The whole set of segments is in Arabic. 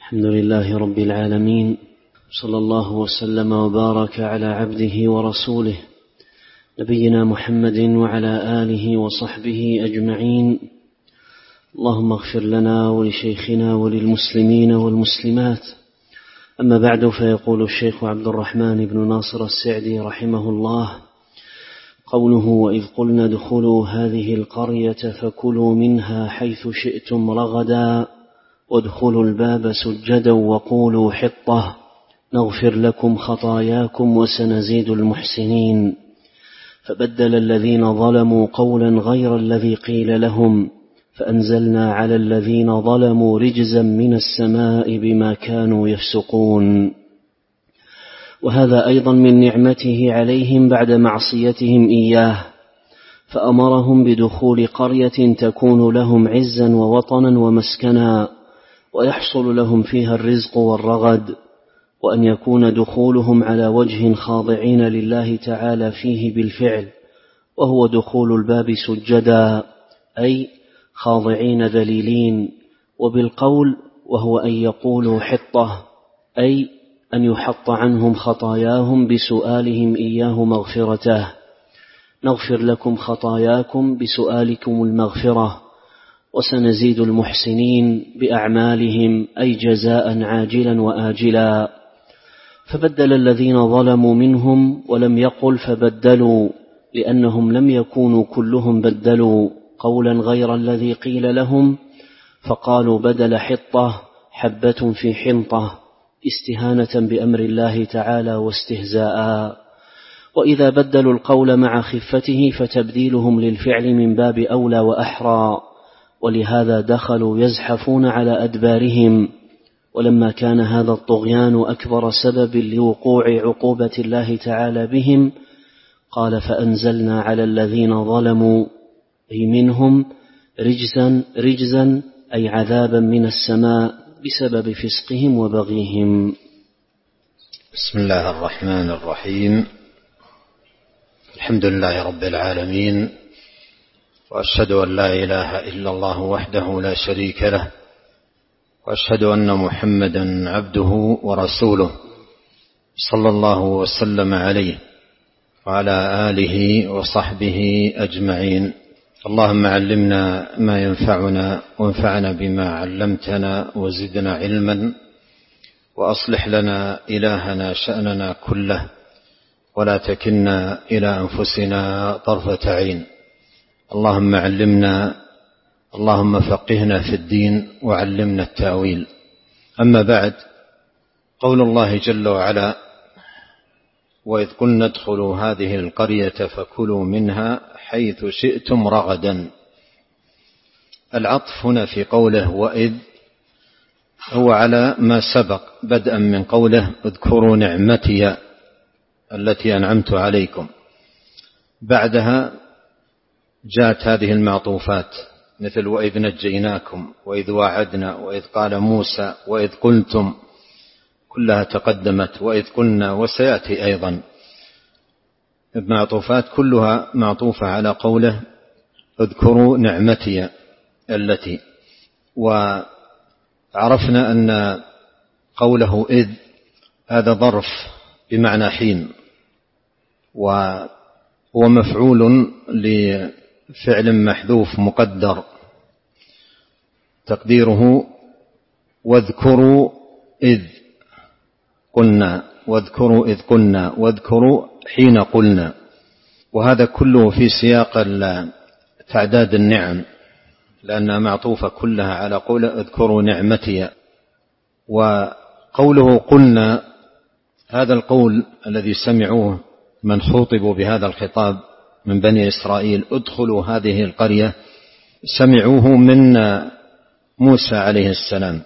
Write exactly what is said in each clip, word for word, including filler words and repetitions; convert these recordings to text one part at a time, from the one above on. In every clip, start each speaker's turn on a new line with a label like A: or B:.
A: الحمد لله رب العالمين، صلى الله وسلم وبارك على عبده ورسوله نبينا محمد وعلى آله وصحبه أجمعين. اللهم اغفر لنا ولشيخنا وللمسلمين والمسلمات. أما بعد، فيقول الشيخ عبد الرحمن بن ناصر السعدي رحمه الله: قوله وإذ قلنا ادخلوا هذه القرية فكلوا منها حيث شئتم رغدا وادخلوا الباب سجدا وقولوا حطة نغفر لكم خطاياكم وسنزيد المحسنين. فبدل الذين ظلموا قولا غير الذي قيل لهم فأنزلنا على الذين ظلموا رجزا من السماء بما كانوا يفسقون. وهذا أيضا من نعمته عليهم بعد معصيتهم إياه، فأمرهم بدخول قرية تكون لهم عزا ووطنا ومسكنا ويحصل لهم فيها الرزق والرغد، وأن يكون دخولهم على وجه خاضعين لله تعالى فيه بالفعل، وهو دخول الباب سجدا أي خاضعين ذليلين، وبالقول وهو أن يقولوا حطة أي أن يحط عنهم خطاياهم بسؤالهم إياه مغفرته. نغفر لكم خطاياكم بسؤالكم المغفرة وسنزيد المحسنين بأعمالهم أي جزاء عاجلا وآجلا. فبدل الذين ظلموا منهم ولم يقل فبدلوا، لأنهم لم يكونوا كلهم بدلوا قولا غير الذي قيل لهم، فقالوا بدل حطة حبة في حنطة استهانة بأمر الله تعالى واستهزاء. وإذا بدلوا القول مع خفته فتبديلهم للفعل من باب أولى وأحرى، ولهذا دخلوا يزحفون على أدبارهم. ولما كان هذا الطغيان أكبر سبب لوقوع عقوبة الله تعالى بهم، قال فأنزلنا على الذين ظلموا أي منهم رجزا, رجزا أي عذابا من السماء بسبب فسقهم وبغيهم.
B: بسم الله الرحمن الرحيم. الحمد لله رب العالمين، وأشهد أن لا إله إلا الله وحده لا شريك له، وأشهد أن محمدا عبده ورسوله صلى الله وسلم عليه وعلى آله وصحبه أجمعين. اللهم علمنا ما ينفعنا وانفعنا بما علمتنا وزدنا علما، وأصلح لنا إلهنا شأننا كله، ولا تكلنا إلى أنفسنا طرفة عين. اللهم علمنا، اللهم فقهنا في الدين وعلمنا التأويل. أما بعد، قول الله جل وعلا: وإذ قلنا ادخلوا هذه القرية فكلوا منها حيث شئتم رغدا. العطف هنا في قوله وإذ هو على ما سبق، بدءا من قوله اذكروا نعمتي التي أنعمت عليكم. بعدها جاءت هذه المعطوفات مثل وإذ نجيناكم، وإذ واعدنا، وإذ قال موسى، وإذ قلتم، كلها تقدمت، وإذ قلنا، وسيأتي أيضا معطوفات كلها معطوفة على قوله اذكروا نعمتي التي. وعرفنا أن قوله إذ هذا ظرف بمعنى حين، وهو مفعول لفعل محذوف مقدر تقديره واذكروا إذ قلنا، واذكروا إذ قلنا، واذكروا حين قلنا. وهذا كله في سياق تعداد النعم، لأنها معطوفة كلها على قول اذكروا نعمتي. وقوله قلنا، هذا القول الذي سمعوه من خوطبوا بهذا الخطاب من بني إسرائيل ادخلوا هذه القرية، سمعوه من موسى عليه السلام.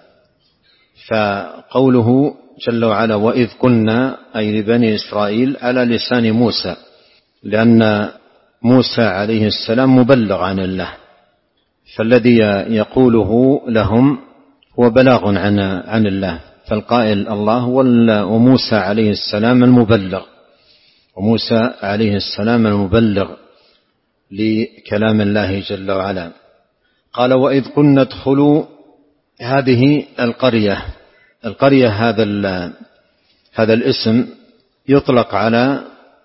B: فقوله جل وعلا وإذ قلنا أي لبني إسرائيل على لسان موسى، لأن موسى عليه السلام مبلغ عن الله، فالذي يقوله لهم هو بلاغ عن عن الله، فالقائل الله، وموسى عليه السلام المبلغ، وموسى عليه السلام المبلغ لكلام الله جل وعلا. قال وإذ قلنا ادخلوا هذه القرية، القرية هذا هذا الاسم يطلق على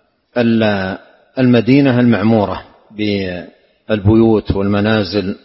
B: المدينة المعمورة بالبيوت والمنازل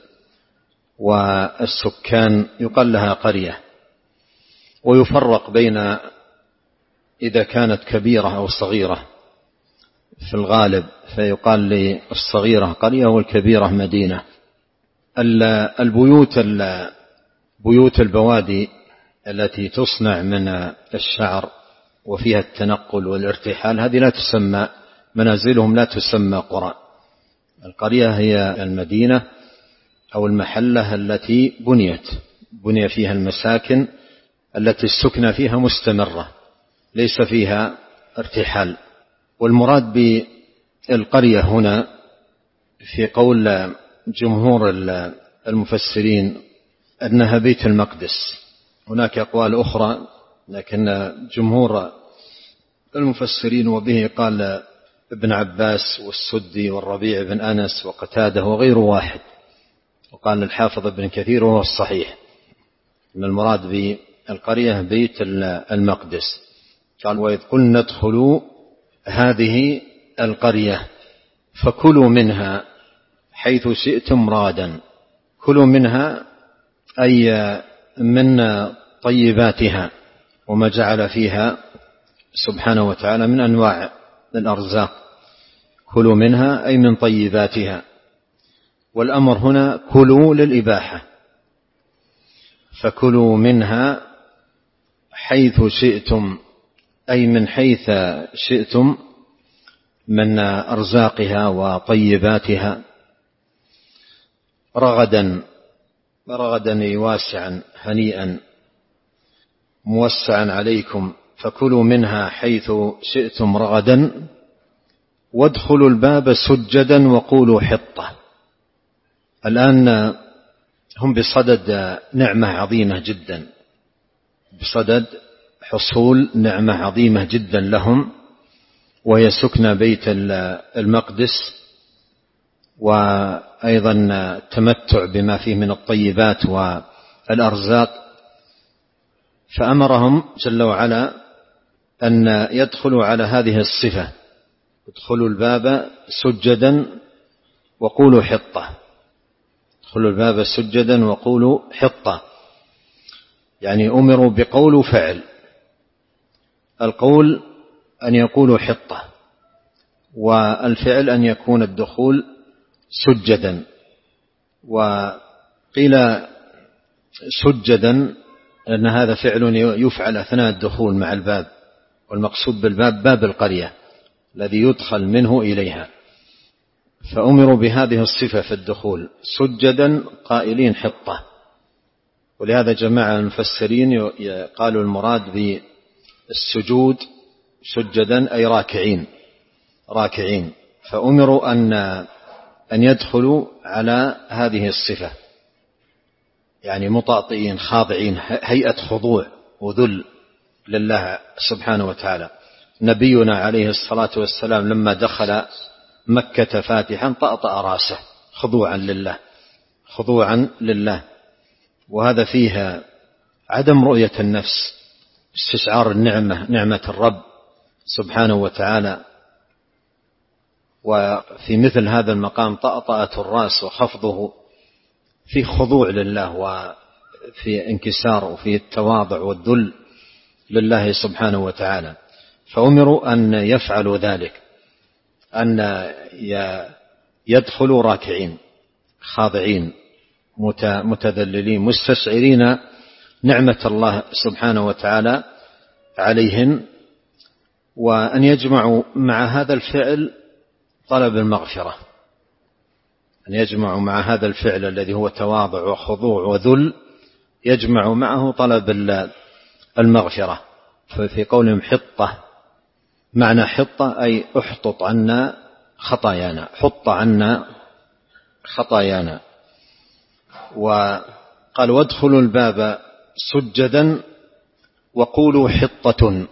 B: والسكان، يقال لها قرية. ويفرق بين إذا كانت كبيرة أو صغيرة، في الغالب فيقال للصغيرة قرية والكبيرة مدينة. البيوت بيوت البوادي التي تصنع من الشعر وفيها التنقل والارتحال، هذه لا تسمى، منازلهم لا تسمى قرى. القرية هي المدينة أو المحلة التي بنيت بني فيها المساكن التي السكنة فيها مستمرة، ليس فيها ارتحال. والمراد بالقرية هنا في قول جمهور المفسرين أنها بيت المقدس. هناك أقوال أخرى، لكن جمهور المفسرين وبه قال ابن عباس والسدي والربيع بن أنس وقتاده وغير واحد، وقال الحافظ ابن كثير وهو الصحيح أن المراد بالقرية بيت المقدس. قال وإذ قلنا ادخلوا هذه القرية فكلوا منها حيث شئتم رادا. كلوا منها أي من طيباتها وما جعل فيها سبحانه وتعالى من أنواع الأرزاق. كلوا منها أي من طيباتها، والأمر هنا كلوا للإباحة، فكلوا منها حيث شئتم أي من حيث شئتم من أرزاقها وطيباتها، رغدا رغدا واسعا هنيئا موسعا عليكم. فكلوا منها حيث شئتم رغدا وادخلوا الباب سجدا وقولوا حطة. الآن هم بصدد نعمة عظيمة جدا، بصدد حصول نعمة عظيمة جدا لهم، وهي سكن بيت المقدس، وأيضا التمتع بما فيه من الطيبات والأرزاق. فأمرهم جل وعلا أن يدخلوا على هذه الصفة: ادخلوا الباب سجدا وقولوا حطة. ادخلوا الباب سجدا وقولوا حطة، يعني أمروا بقول وفعل. القول أن يقولوا حطة، والفعل أن يكون الدخول سجدا. وقيل سجدا أن هذا فعل يفعل أثناء الدخول مع الباب، والمقصود بالباب باب القرية الذي يدخل منه إليها. فأمروا بهذه الصفة في الدخول سجدا قائلين حطة. ولهذا جماعة المفسرين قالوا المراد بالسجود سجدا أي راكعين راكعين. فأمروا أن أن يدخلوا على هذه الصفة، يعني مطاطئين خاضعين، هيئة خضوع وذل لله سبحانه وتعالى. نبينا عليه الصلاة والسلام لما دخل مكة فاتحا طأطأ رأسه خضوعا لله خضوعا لله. وهذا فيها عدم رؤية النفس، استشعار النعمة، نعمة الرب سبحانه وتعالى. وفي مثل هذا المقام طأطأة الرأس وخفضه في خضوع لله، وفي انكسار، وفي التواضع والذل لله سبحانه وتعالى. فأمروا أن يفعلوا ذلك، أن يدخلوا راكعين خاضعين متذللين مستشعرين نعمة الله سبحانه وتعالى عليهم، وأن يجمعوا مع هذا الفعل طلب المغفرة، أن يجمعوا مع هذا الفعل الذي هو تواضع وخضوع وذل، يجمع معه طلب المغفرة. ففي قولهم حطة، معنى حطة أي احطط عنا خطايانا، حط عنا خطايانا. وقال وادخلوا الباب سجدا وقولوا حطة.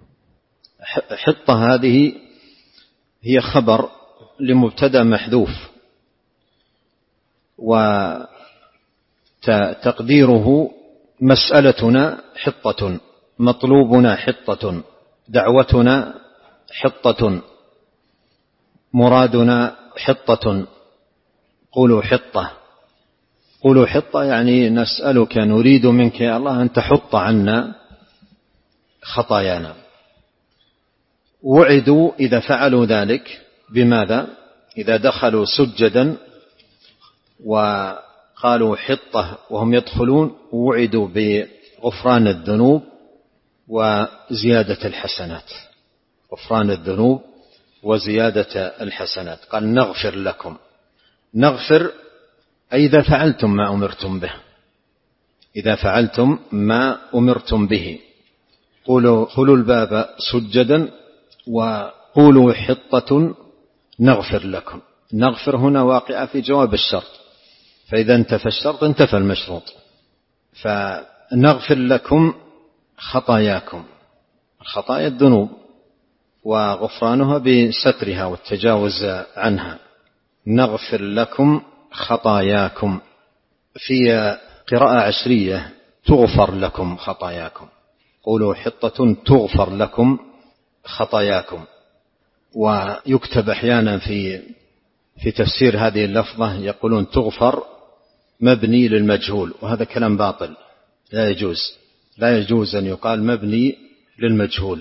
B: حطة هذه هي خبر لمبتدأ محذوف، وتقديره مسألتنا حطة، مطلوبنا حطة، دعوتنا حطة، مرادنا حطة. قولوا حطة، قولوا حطة يعني نسألك، نريد منك يا الله أن تحط عنا خطايانا. وعدوا إذا فعلوا ذلك بماذا؟ إذا دخلوا سجدا وقالوا حطة وهم يدخلون، وعدوا بغفران الذنوب وزيادة الحسنات. غفران الذنوب وزيادة الحسنات. قال نغفر لكم. نغفر أي إذا فعلتم ما أمرتم به، إذا فعلتم ما أمرتم به. قولوا خلوا الباب سجدا وقولوا حطة نغفر لكم. نغفر هنا واقعة في جواب الشرط، فإذا انتفى الشرط انتفى المشروط. فنغفر لكم خطاياكم، الخطايا الذنوب، وغفرانها بسترها والتجاوز عنها. نغفر لكم خطاياكم. في قراءة عشرية تغفر لكم خطاياكم. قولوا حطة تغفر لكم خطاياكم. ويكتب أحيانا في في تفسير هذه اللفظة يقولون تغفر مبني للمجهول، وهذا كلام باطل، لا يجوز، لا يجوز أن يقال مبني للمجهول.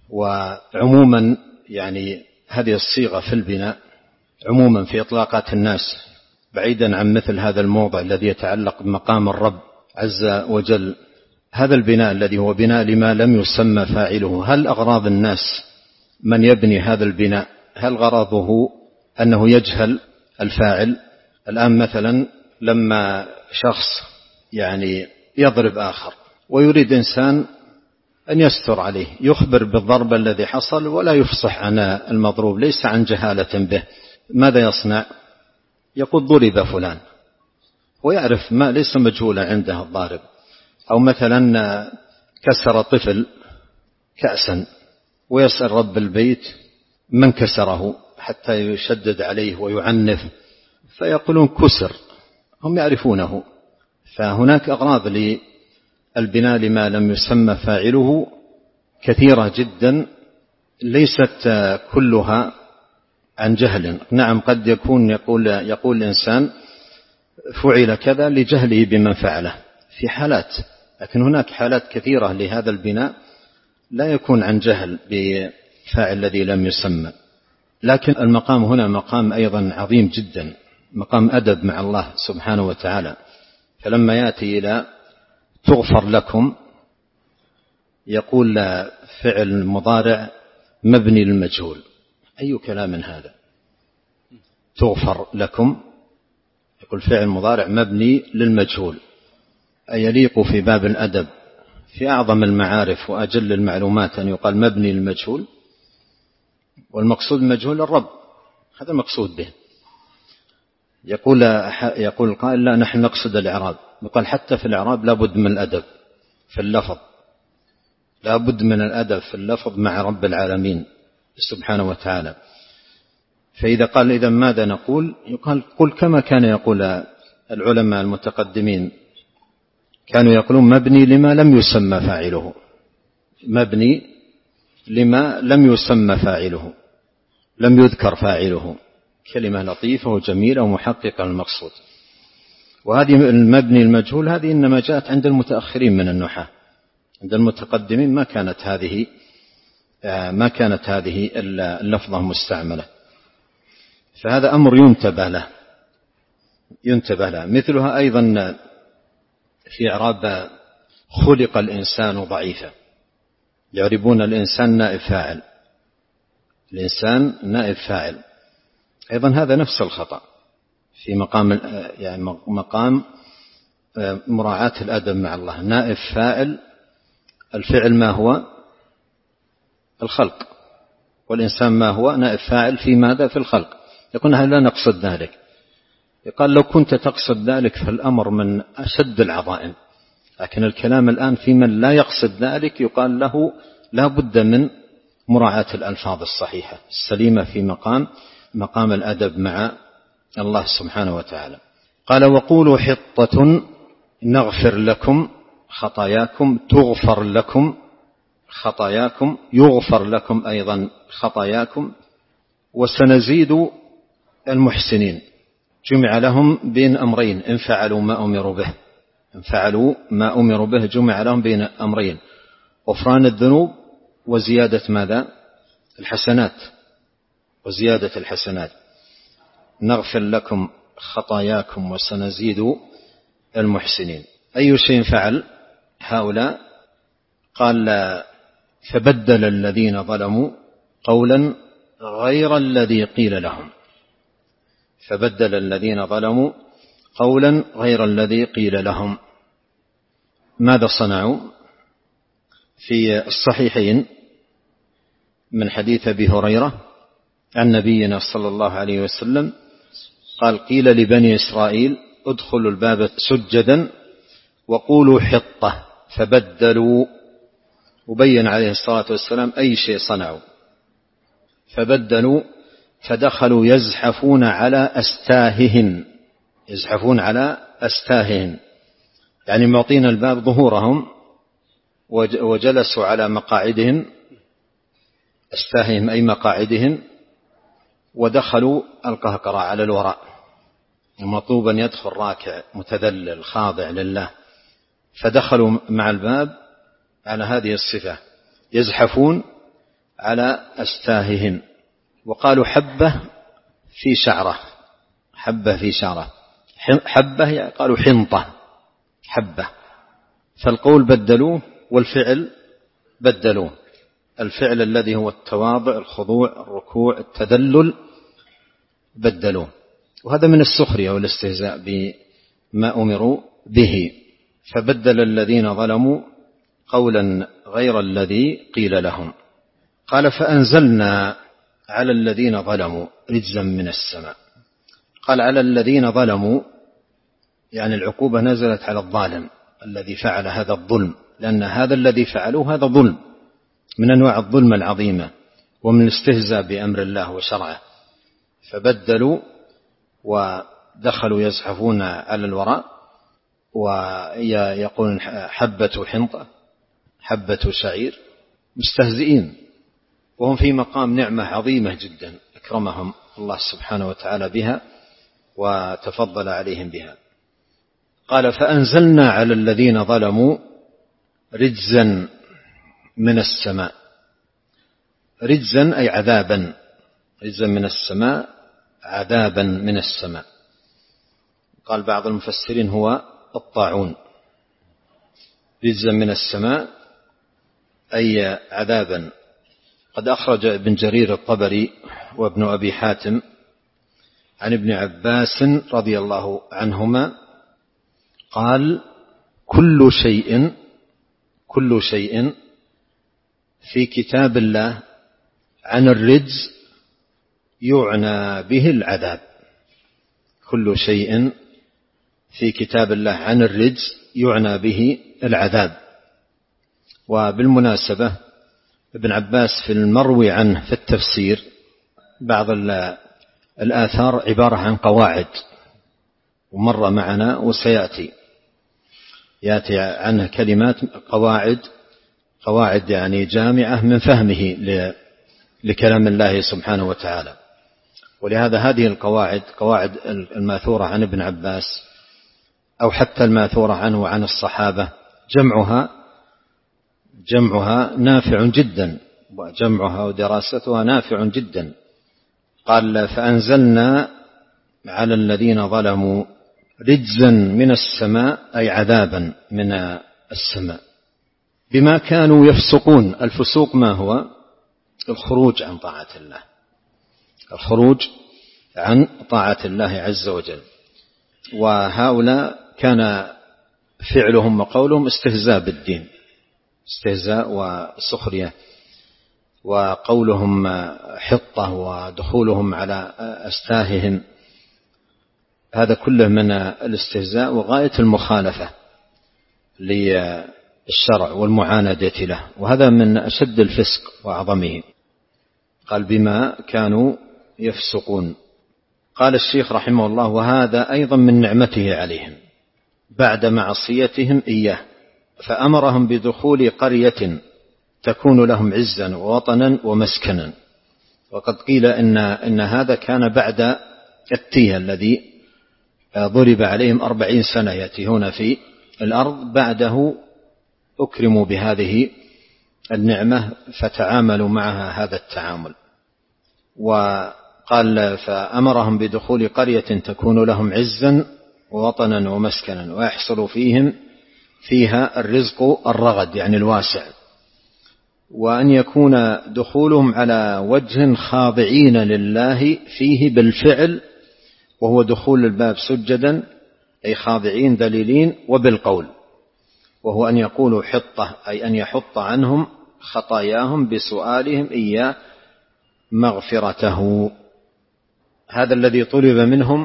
B: وعموما يعني هذه الصيغة في البناء عموما في إطلاقات الناس، بعيدا عن مثل هذا الموضع الذي يتعلق بمقام الرب عز وجل، هذا البناء الذي هو بناء لما لم يسمى فاعله، هل أغراض الناس من يبني هذا البناء هل غرضه أنه يجهل الفاعل؟ الآن مثلا لما شخص يعني يضرب آخر ويريد إنسان أن يستر عليه، يخبر بالضرب الذي حصل ولا يفصح عن المضروب، ليس عن جهالة به، ماذا يصنع؟ يقول ضرب فلان، ويعرف ما ليس مجهولا عنده الضارب. أو مثلا كسر طفل كأسا ويسأل رب البيت من كسره حتى يشدد عليه ويعنف، فيقولون كسر، هم يعرفونه. فهناك أغراض للبناء لما لم يسمى فاعله كثيرة جدا، ليست كلها عن جهل. نعم قد يكون يقول, يقول الإنسان فعل كذا لجهله بمن فعله في حالات، لكن هناك حالات كثيرة لهذا البناء لا يكون عن جهل بفاعل الذي لم يسمى. لكن المقام هنا مقام أيضا عظيم جدا، مقام أدب مع الله سبحانه وتعالى. فلما يأتي إلى تغفر لكم يقول فعل مضارع مبني للمجهول، أي كلام هذا؟ تغفر لكم يقول فعل مضارع مبني للمجهول، أي يليق في باب الأدب في أعظم المعارف وأجل المعلومات أن يقال مبني للمجهول؟ والمقصود المجهول الرب، هذا مقصود به. يقول يقول القائل لا نحن نقصد الإعراب، يقال حتى في الإعراب لابد من الأدب في اللفظ، لابد من الأدب في اللفظ مع رب العالمين سبحانه وتعالى. فإذا قال إذا ماذا نقول؟ يقال قل كما كان يقول العلماء المتقدمين، كانوا يقولون مبني لما لم يسمى فاعله، مبني لما لم يسمى فاعله، لم يذكر فاعله، كلمة لطيفة وجميلة ومحققة المقصود. وهذه المبني المجهول هذه إنما جاءت عند المتأخرين من النحاة، عند المتقدمين ما كانت هذه ما كانت هذه اللفظة مستعملة. فهذا أمر ينتبه له ينتبه له. مثلها أيضا في إعراب خلق الإنسان ضعيفا، يعربون الإنسان نائب فاعل، الإنسان نائب فاعل، أيضا هذا نفس الخطأ في مقام يعني مقام مراعاة الأدب مع الله. نائب فاعل، الفعل ما هو؟ الخلق، والإنسان ما هو؟ نائب فاعل في ماذا؟ في الخلق. يقول هل لا نقصد ذلك؟ يقال لو كنت تقصد ذلك فالأمر من أشد العظائم، لكن الكلام الآن في من لا يقصد ذلك يقال له لا بد من مراعاة الألفاظ الصحيحة السليمة في مقام مقام الأدب مع الله سبحانه وتعالى. قال وقولوا حطة نغفر لكم خطاياكم تغفر لكم خطاياكم يغفر لكم أيضا خطاياكم وسنزيد المحسنين. جمع لهم بين أمرين إن فعلوا ما أمروا به إن فعلوا ما أمروا به جمع لهم بين أمرين: غفران الذنوب وزيادة ماذا؟ الحسنات وزيادة الحسنات. نغفر لكم خطاياكم وسنزيد المحسنين. أي شيء فعل هؤلاء؟ قال: فبدل الذين ظلموا قولا غير الذي قيل لهم فبدل الذين ظلموا قولا غير الذي قيل لهم. ماذا صنعوا؟ في الصحيحين من حديث أبي هريرة عن نبينا صلى الله عليه وسلم قال: قيل لبني إسرائيل ادخلوا الباب سجدا وقولوا حطة فبدلوا. وبين عليه الصلاة والسلام أي شيء صنعوا. فبدلوا فدخلوا يزحفون على أستاههم يزحفون على أستاههم يعني معطين الباب ظهورهم وجلسوا على مقاعدهم أستاههم أي مقاعدهم ودخلوا القهقرة على الوراء. مطلوبا يدخل راكع متذلل خاضع لله، فدخلوا مع الباب على هذه الصفة يزحفون على أستاههم. وقالوا حبة في شعره حبة في شعره حبة قالوا حنطة حبة. فالقول بدلوه والفعل بدلوه. الفعل الذي هو التواضع الخضوع الركوع التذلل بدلوه. وهذا من السخرية والاستهزاء بما أمروا به. فبدل الذين ظلموا قولا غير الذي قيل لهم. قال: فأنزلنا على الذين ظلموا رجزا من السماء. قال: على الذين ظلموا يعني العقوبة نزلت على الظالم الذي فعل هذا الظلم، لأن هذا الذي فعلوه هذا ظلم من أنواع الظلم العظيمة ومن الاستهزاء بأمر الله وشرعه. فبدلوا ودخلوا يزحفون على الوراء ويقولون حبة حنطة حبة شعير مستهزئين، وهم في مقام نعمة عظيمة جدا أكرمهم الله سبحانه وتعالى بها وتفضل عليهم بها. قال: فأنزلنا على الذين ظلموا رجزا من السماء. رجزا أي عذابا رجزا من السماء عذابا من السماء. قال بعض المفسرين هو الطاعون. رجزا من السماء أي عذابا. قد أخرج ابن جرير الطبري وابن أبي حاتم عن ابن عباس رضي الله عنهما قال: كل شيء كل شيء في كتاب الله عن الرجز يعنى به العذاب. كل شيء في كتاب الله عن الرجز يعنى به العذاب. وبالمناسبة ابن عباس في المروي عنه في التفسير بعض الآثار عبارة عن قواعد، ومر معنا وسيأتي يأتي عنه كلمات قواعد قواعد يعني جامعة من فهمه لكلام الله سبحانه وتعالى. ولهذا هذه القواعد قواعد الماثورة عن ابن عباس أو حتى الماثورة عنه وعن الصحابة جمعها جمعها نافع جدا، وجمعها ودراستها نافع جدا. قال: فأنزلنا على الذين ظلموا رجزا من السماء أي عذابا من السماء بما كانوا يفسقون. الفسوق ما هو؟ الخروج عن طاعة الله الخروج عن طاعة الله عز وجل. وهؤلاء كان فعلهم وقولهم استهزاء بالدين استهزاء وسخرية، وقولهم حطة ودخولهم على أستاههم هذا كله من الاستهزاء وغاية المخالفة للشرع والمعاندة له، وهذا من أشد الفسق وأعظمه. قال: بما كانوا يفسقون. قال الشيخ رحمه الله: وهذا أيضا من نعمته عليهم بعد معصيتهم إياه فأمرهم بدخول قرية تكون لهم عزا ووطنا ومسكنا. وقد قيل إن, إن هذا كان بعد التيه الذي ضرب عليهم أربعين سنة يتيهون في الأرض، بعده أكرموا بهذه النعمة فتعاملوا معها هذا التعامل. وقال فأمرهم بدخول قرية تكون لهم عزا ووطنا ومسكنا ويحصل فيهم فيها الرزق الرغد يعني الواسع، وأن يكون دخولهم على وجه خاضعين لله فيه بالفعل، وهو دخول الباب سجدا أي خاضعين ذليلين، وبالقول وهو أن يقولوا حطة أي أن يحط عنهم خطاياهم بسؤالهم إياه مغفرته. هذا الذي طلب منهم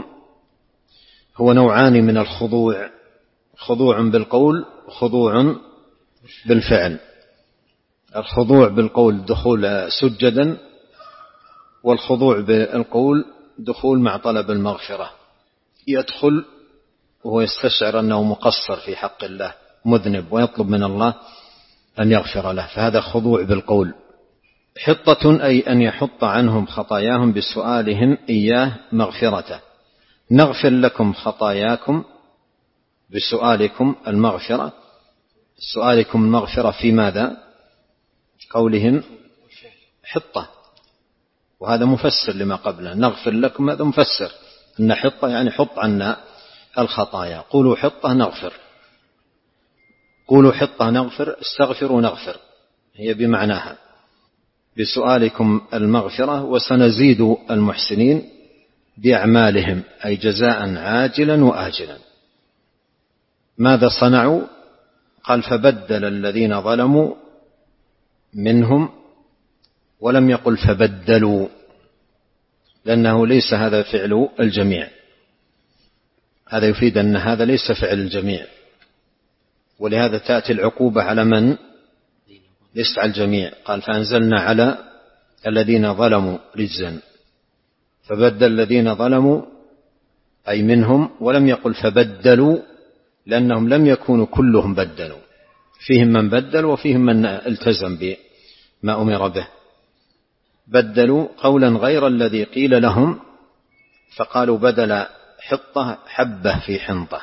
B: هو نوعان من الخضوع: خضوع بالقول وخضوع بالفعل. الخضوع بالقول دخول سجدا، والخضوع بالقول دخول مع طلب المغفرة، يدخل وهو يستشعر أنه مقصر في حق الله مذنب ويطلب من الله أن يغفر له، فهذا خضوع بالقول. حطة أي أن يحط عنهم خطاياهم بسؤالهم إياه مغفرته. نغفر لكم خطاياكم بسؤالكم المغفرة. سؤالكم المغفرة في ماذا؟ قولهم حطة، وهذا مفسر لما قبله. نغفر لكم هذا مفسر أن حطة يعني حط عنا الخطايا. قولوا حطة نغفر، قولوا حطة نغفر، استغفروا نغفر، هي بمعناها. بسؤالكم المغفرة وسنزيد المحسنين بأعمالهم أي جزاء عاجلا وآجلا. ماذا صنعوا؟ قال فبدل الذين ظلموا منهم، ولم يقل فبدلوا، لأنه ليس هذا فعل الجميع، هذا يفيد أن هذا ليس فعل الجميع، ولهذا تأتي العقوبة على من؟ ليس على الجميع. قال فأنزلنا على الذين ظلموا رجزا، فبدل الذين ظلموا أي منهم، ولم يقل فبدلوا، لأنهم لم يكونوا كلهم بدلوا، فيهم من بدل وفيهم من التزم بما أمر به. بدلوا قولا غير الذي قيل لهم، فقالوا بدل حطة حبة في حنطة،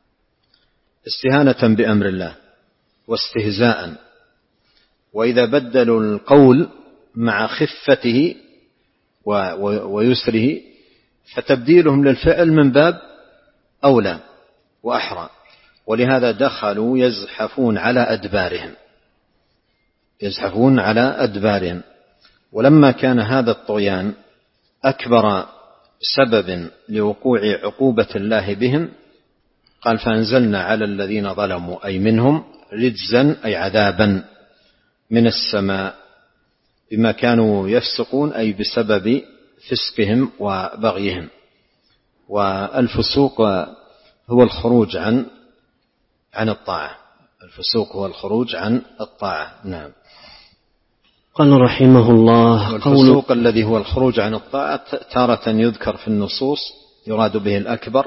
B: استهانة بأمر الله واستهزاء. وإذا بدلوا القول مع خفته ويسره فتبديلهم للفعل من باب أولى وأحرى، ولهذا دخلوا يزحفون على أدبارهم، يزحفون على أدبارهم. ولما كان هذا الطغيان أكبر سبب لوقوع عقوبة الله بهم، قال فأنزلنا على الذين ظلموا أي منهم رجزا أي عذابا من السماء بما كانوا يفسقون أي بسبب فسقهم وبغيهم. والفسوق هو الخروج عن عن الطاعة، الفسوق هو الخروج عن الطاعة. نعم.
A: قال رحمه الله
B: الفسوق الذي هو الخروج عن الطاعة تارة يذكر في النصوص يراد به الأكبر،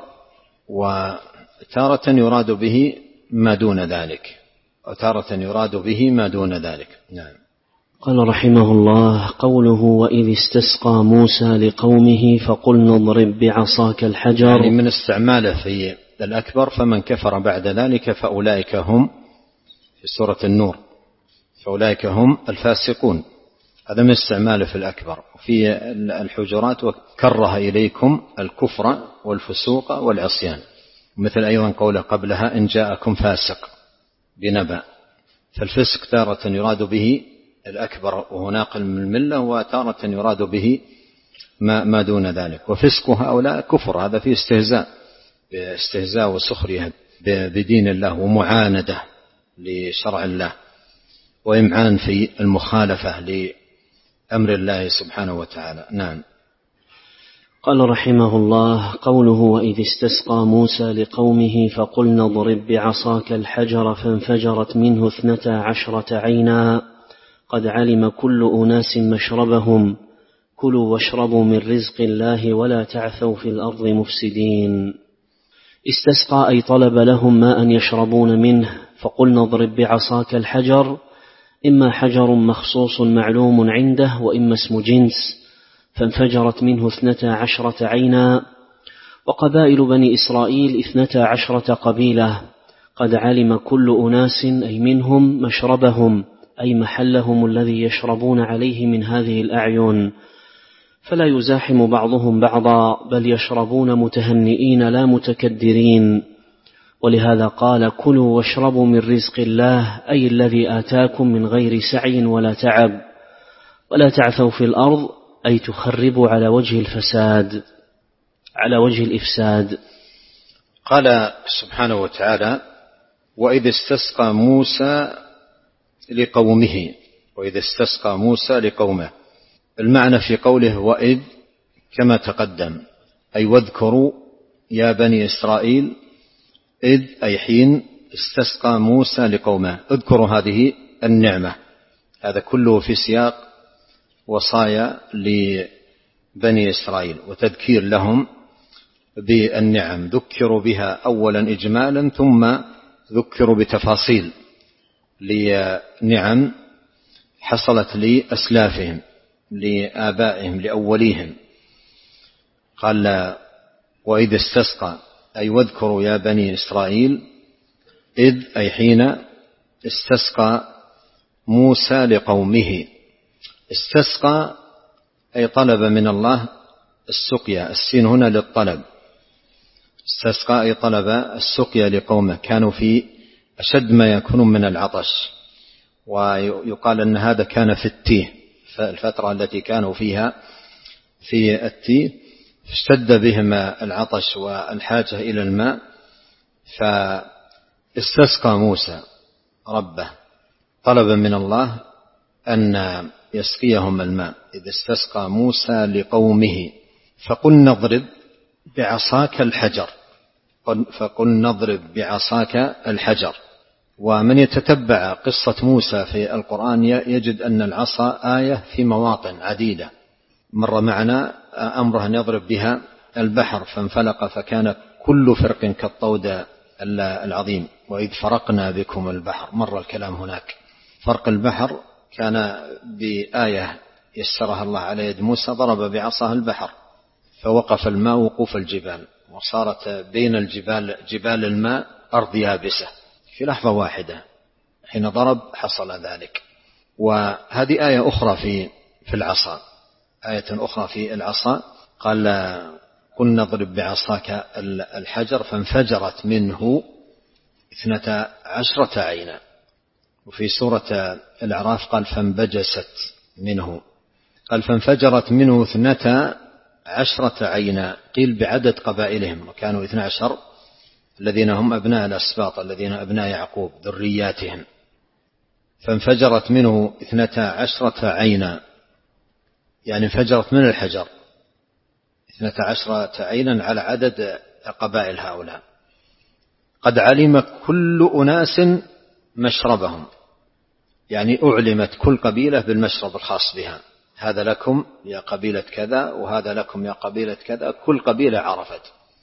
B: وتارة يراد به ما دون ذلك، وتارة يراد به ما دون ذلك. نعم.
A: قال رحمه الله قوله وإذ استسقى موسى لقومه فقلنا اضرب بعصاك الحجر،
B: يعني من استعماله في الأكبر فمن كفر بعد ذلك فأولئك هم في سورة النور، فأولئك هم الفاسقون، هذا من استعماله في الأكبر. وفي الحجرات وكره إليكم الكفر والفسوق والعصيان، مثل أيضا قوله قبلها إن جاءكم فاسق بنبأ. فالفسق تارة يراد به الأكبر وهو ناقل من الملة، وتارة يراد به ما, ما دون ذلك. وفسق هؤلاء كفر، هذا فيه استهزاء باستهزاء وسخرية بدين الله ومعاندة لشرع الله وإمعان في المخالفة لأمر الله سبحانه وتعالى. نعم.
A: قال رحمه الله قوله وإذ استسقى موسى لقومه فقلنا اضرب بعصاك الحجر فانفجرت منه اثنتا عشرة عينا قد علم كل أناس مشربهم كلوا واشربوا من رزق الله ولا تعثوا في الأرض مفسدين. استسقى أي طلب لهم ماء يشربون منه فقلنا اضرب بعصاك الحجر إما حجر مخصوص معلوم عنده وإما اسم جنس، فانفجرت منه اثنتا عشرة عينا. وقبائل بني إسرائيل اثنتا عشرة قبيلة، قد علم كل أناس أي منهم مشربهم أي محلهم الذي يشربون عليه من هذه الأعين، فلا يزاحم بعضهم بعضا بل يشربون متهنئين لا متكدرين. ولهذا قال كلوا واشربوا من رزق الله أي الذي آتاكم من غير سعي ولا تعب، ولا تعثوا في الأرض أي تخربوا على وجه الفساد على وجه الإفساد.
B: قال سبحانه وتعالى وإذ استسقى موسى لقومه وإذ استسقى موسى لقومه. المعنى في قوله وإذ كما تقدم، أي واذكروا يا بني إسرائيل إذ أي حين استسقى موسى لقومه. اذكروا هذه النعمة، هذا كله في سياق وصايا لبني إسرائيل وتذكير لهم بالنعم، ذكروا بها أولا إجمالا ثم ذكروا بتفاصيل لنعم حصلت لأسلافهم لآبائهم لأوليهم. قال وإذ استسقى أي واذكروا يا بني إسرائيل إذ أي حين استسقى موسى لقومه. استسقى أي طلب من الله السقيا، السين هنا للطلب. استسقى أي طلب السقيا لقومه، كانوا في أشد ما يكونون من العطش، ويقال أن هذا كان في التيه، الفترة التي كانوا فيها في التيه اشتد بهم العطش والحاجة إلى الماء، فاستسقى موسى ربه، طلب من الله أن يسقيهم الماء. إذ استسقى موسى لقومه فقلنا اضرب بعصاك الحجر فقلنا اضرب بعصاك الحجر. ومن يتتبع قصة موسى في القرآن يجد أن العصا آية في مواطن عديدة. مر معنا أمره أن يضرب بها البحر فانفلق فكان كل فرق كالطود العظيم، وإذ فرقنا بكم البحر، مر الكلام هناك. فرق البحر كان بآية يسرها الله على يد موسى، ضرب بعصاه البحر فوقف الماء وقوف الجبال، وصارت بين الجبال جبال الماء أرض يابسة في لحظة واحدة، حين ضرب حصل ذلك. وهذه آية أخرى في في العصا، آية أخرى في العصا قال قلنا اضرب بعصاك الحجر فانفجرت منه اثنتا عشرة عينا. وفي سورة الأعراف قال فانبجست منه، قال فانفجرت منه اثنتا عشرة عينا، قيل بعدد قبائلهم، وكانوا اثنى عشر الذين هم أبناء الأسباط الذين أبناء يعقوب ذرياتهم. فانفجرت منه اثنتا عشرة عينا، يعني انفجرت من الحجر اثنتا عشرة عينا على عدد قبائل هؤلاء. قد علم كل أناس مشربهم، يعني أعلمت كل قبيلة بالمشرب الخاص بها، هذا لكم يا قبيلة كذا وهذا لكم يا قبيلة كذا، كل قبيلة عرفت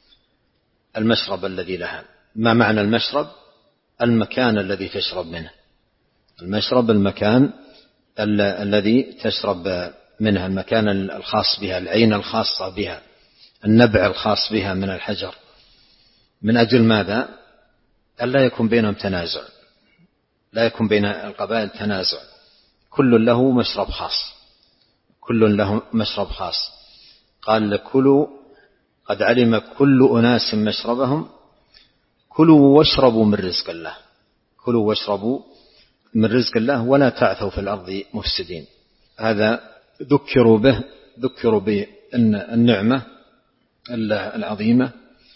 B: المشرب الذي لها. ما معنى المشرب؟ المكان الذي تشرب منه، المشرب المكان ال- الذي تشرب منها، المكان الخاص بها، العين الخاصة بها، النبع الخاص بها من الحجر. من أجل ماذا؟ ألا يكون بينهم تنازع، لا يكون بين القبائل تنازع، كل له مشرب خاص، كل له مشرب خاص. قال كلوا قد علم كل أناس مشربهم كلوا واشربوا من رزق الله، كلوا واشربوا من رزق الله ولا تعثوا في الأرض مفسدين. هذا ذكروا به، ذكروا بالنعمة العظيمة،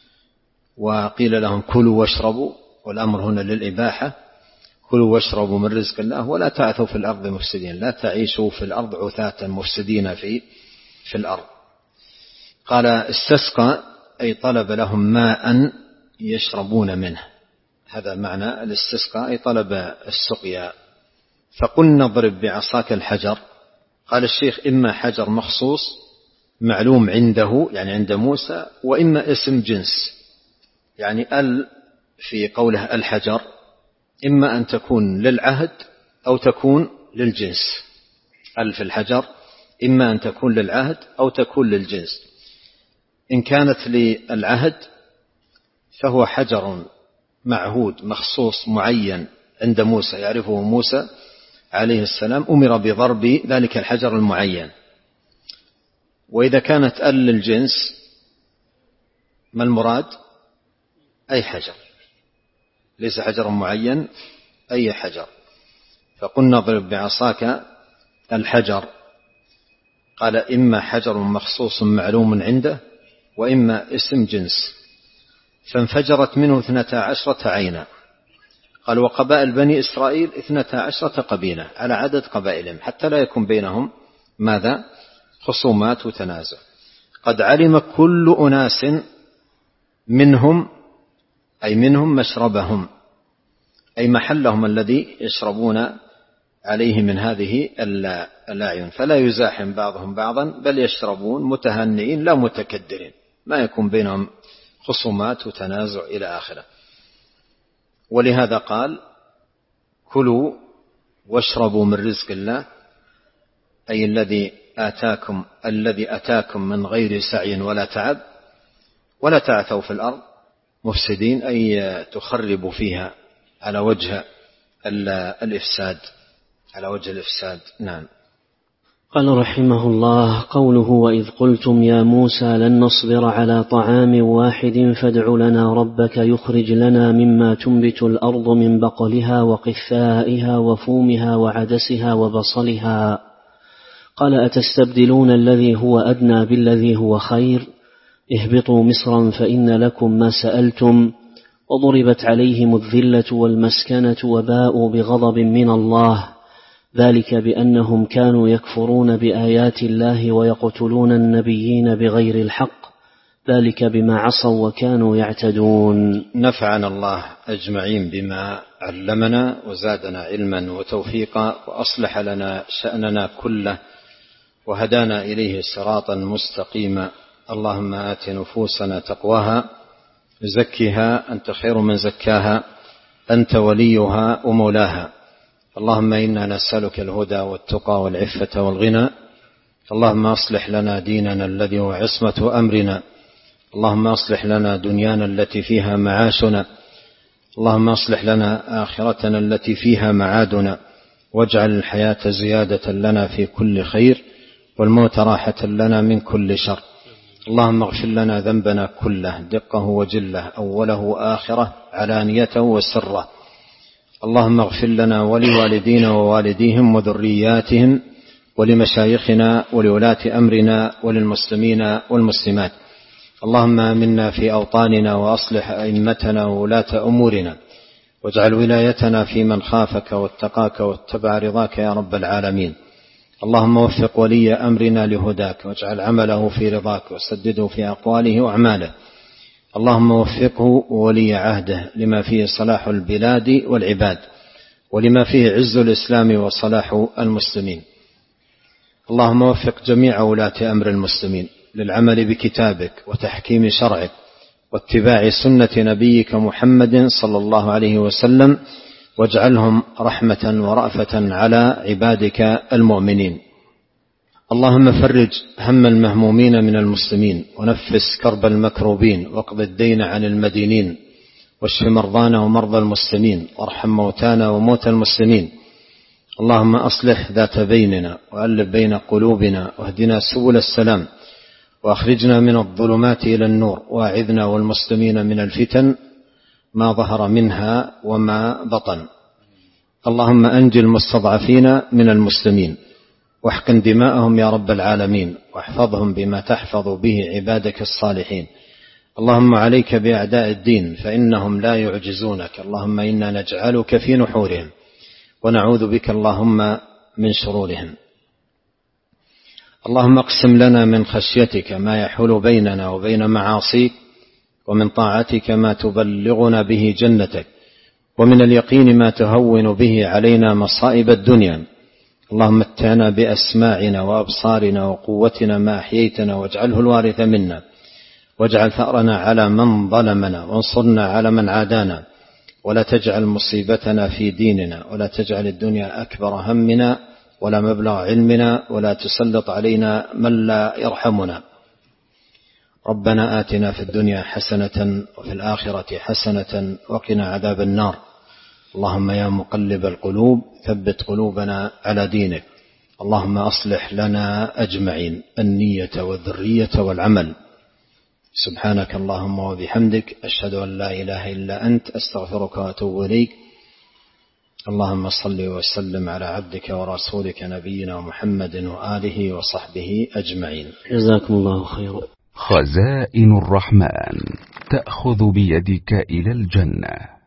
B: وقيل لهم كلوا واشربوا، والأمر هنا للإباحة، كلوا واشربوا من رزق الله ولا تعثوا في الأرض مفسدين، لا تعيشوا في الأرض عثاة مفسدين في في الأرض. قال استسقى أي طلب لهم ماء يشربون منه، هذا معنى الاستسقاء أي طلب السقيا. فقلنا اضرب بعصاك الحجر. قال الشيخ إما حجر مخصوص معلوم عنده يعني عند موسى، وإما اسم جنس، يعني ال في قوله الحجر إما أن تكون للعهد أو تكون للجنس. ال في الحجر إما أن تكون للعهد أو تكون للجنس. إن كانت للعهد فهو حجر معهود مخصوص معين عند موسى يعرفه موسى عليه السلام، أمر بضرب ذلك الحجر المعين. وإذا كانت ال للجنس ما المراد؟ أي حجر، ليس حجر معين، أي حجر. فقلنا اضرب بعصاك الحجر، قال إما حجر مخصوص معلوم عنده وإما اسم جنس. فانفجرت منه اثنتا عشرة عينا. قال وقبائل بني إسرائيل اثنتا عشرة قبيلة على عدد قبائلهم، حتى لا يكون بينهم ماذا؟ خصومات وتنازع. قد علم كل أناس منهم أي منهم مشربهم، أي محلهم الذي يشربون عليه من هذه الأعين، فلا يزاحم بعضهم بعضا بل يشربون متهنئين لا متكدرين، ما يكون بينهم خصومات وتنازع إلى آخره. ولهذا قال كلوا واشربوا من رزق الله، أي الذي آتاكم الذي أتاكم من غير سعي ولا تعب، ولا تعثوا في الأرض مفسدين، أي تخربوا فيها على وجه الإفساد على وجه الإفساد. نعم.
A: قال رحمه الله: قوله وإذ قلتم يا موسى لن نصبر على طعام واحد فادع لنا ربك يخرج لنا مما تنبت الأرض من بقلها وقثائها وفومها وعدسها وبصلها. قال أتستبدلون الذي هو أدنى بالذي هو خير؟ اهبطوا مصرا فإن لكم ما سألتم. وضربت عليهم الذلة والمسكنة وباءوا بغضب من الله، ذلك بأنهم كانوا يكفرون بآيات الله ويقتلون النبيين بغير الحق، ذلك بما عصوا وكانوا يعتدون.
B: نفعنا الله أجمعين بما علمنا وزادنا علما وتوفيقا، وأصلح لنا شأننا كله وهدانا إليه صراطا مستقيما. اللهم آت نفوسنا تقواها زكها أنت خير من زكاها أنت وليها ومولاها. اللهم إنا نسألك الهدى والتقى والعفة والغنى. اللهم أصلح لنا ديننا الذي هو عصمة أمرنا. اللهم أصلح لنا دنيانا التي فيها معاشنا. اللهم أصلح لنا آخرتنا التي فيها معادنا، واجعل الحياة زيادة لنا في كل خير والموت راحة لنا من كل شر. اللهم اغفر لنا ذنبنا كله دقه وجله أوله وآخره علانيته وسره. اللهم اغفر لنا ولوالدينا ووالديهم وذرياتهم ولمشايخنا ولولاة أمرنا وللمسلمين والمسلمات. اللهم آمنا في أوطاننا وأصلح أئمتنا وولاة أمورنا، واجعل ولايتنا في من خافك واتقاك واتبع رضاك يا رب العالمين. اللهم وفق ولي أمرنا لهداك، واجعل عمله في رضاك، وسدده في أقواله وأعماله. اللهم وفقه وولي عهده لما فيه صلاح البلاد والعباد، ولما فيه عز الإسلام وصلاح المسلمين. اللهم وفق جميع ولاة أمر المسلمين للعمل بكتابك وتحكيم شرعك واتباع سنة نبيك محمد صلى الله عليه وسلم، واجعلهم رحمة ورأفة على عبادك المؤمنين. اللهم فرج هم المهمومين من المسلمين، ونفس كرب المكروبين، واقض الدين عن المدينين، واشف مرضانا ومرضى المسلمين، وارحم موتانا وموتى المسلمين. اللهم أصلح ذات بيننا، وألف بين قلوبنا، واهدنا سبل السلام، وأخرجنا من الظلمات إلى النور، وأعذنا والمسلمين من الفتن ما ظهر منها وما بطن. اللهم أنجي المستضعفين من المسلمين، واحقن دماءهم يا رب العالمين، واحفظهم بما تحفظ به عبادك الصالحين. اللهم عليك بأعداء الدين فإنهم لا يعجزونك. اللهم إنا نجعلك في نحورهم، ونعوذ بك اللهم من شرورهم. اللهم اقسم لنا من خشيتك ما يحول بيننا وبين معاصيك، ومن طاعتك ما تبلغنا به جنتك، ومن اليقين ما تهون به علينا مصائب الدنيا. اللهم متعنا بأسماعنا وأبصارنا وقوتنا ما أحييتنا، واجعله الوارث منا، واجعل ثأرنا على من ظلمنا، وانصرنا على من عادانا، ولا تجعل مصيبتنا في ديننا، ولا تجعل الدنيا أكبر همنا ولا مبلغ علمنا، ولا تسلط علينا من لا يرحمنا. ربنا آتنا في الدنيا حسنة وفي الآخرة حسنة وقنا عذاب النار. اللهم يا مقلب القلوب ثبت قلوبنا على دينك. اللهم أصلح لنا أجمعين النية والذرية والعمل. سبحانك اللهم وبحمدك، أشهد أن لا إله إلا أنت، أستغفرك وأتوب إليك. اللهم صل وسلم على عبدك ورسولك نبينا محمد وآله وصحبه أجمعين.
A: جزاكم الله خيرا.
C: خزائن الرحمن تأخذ بيدك إلى الجنة.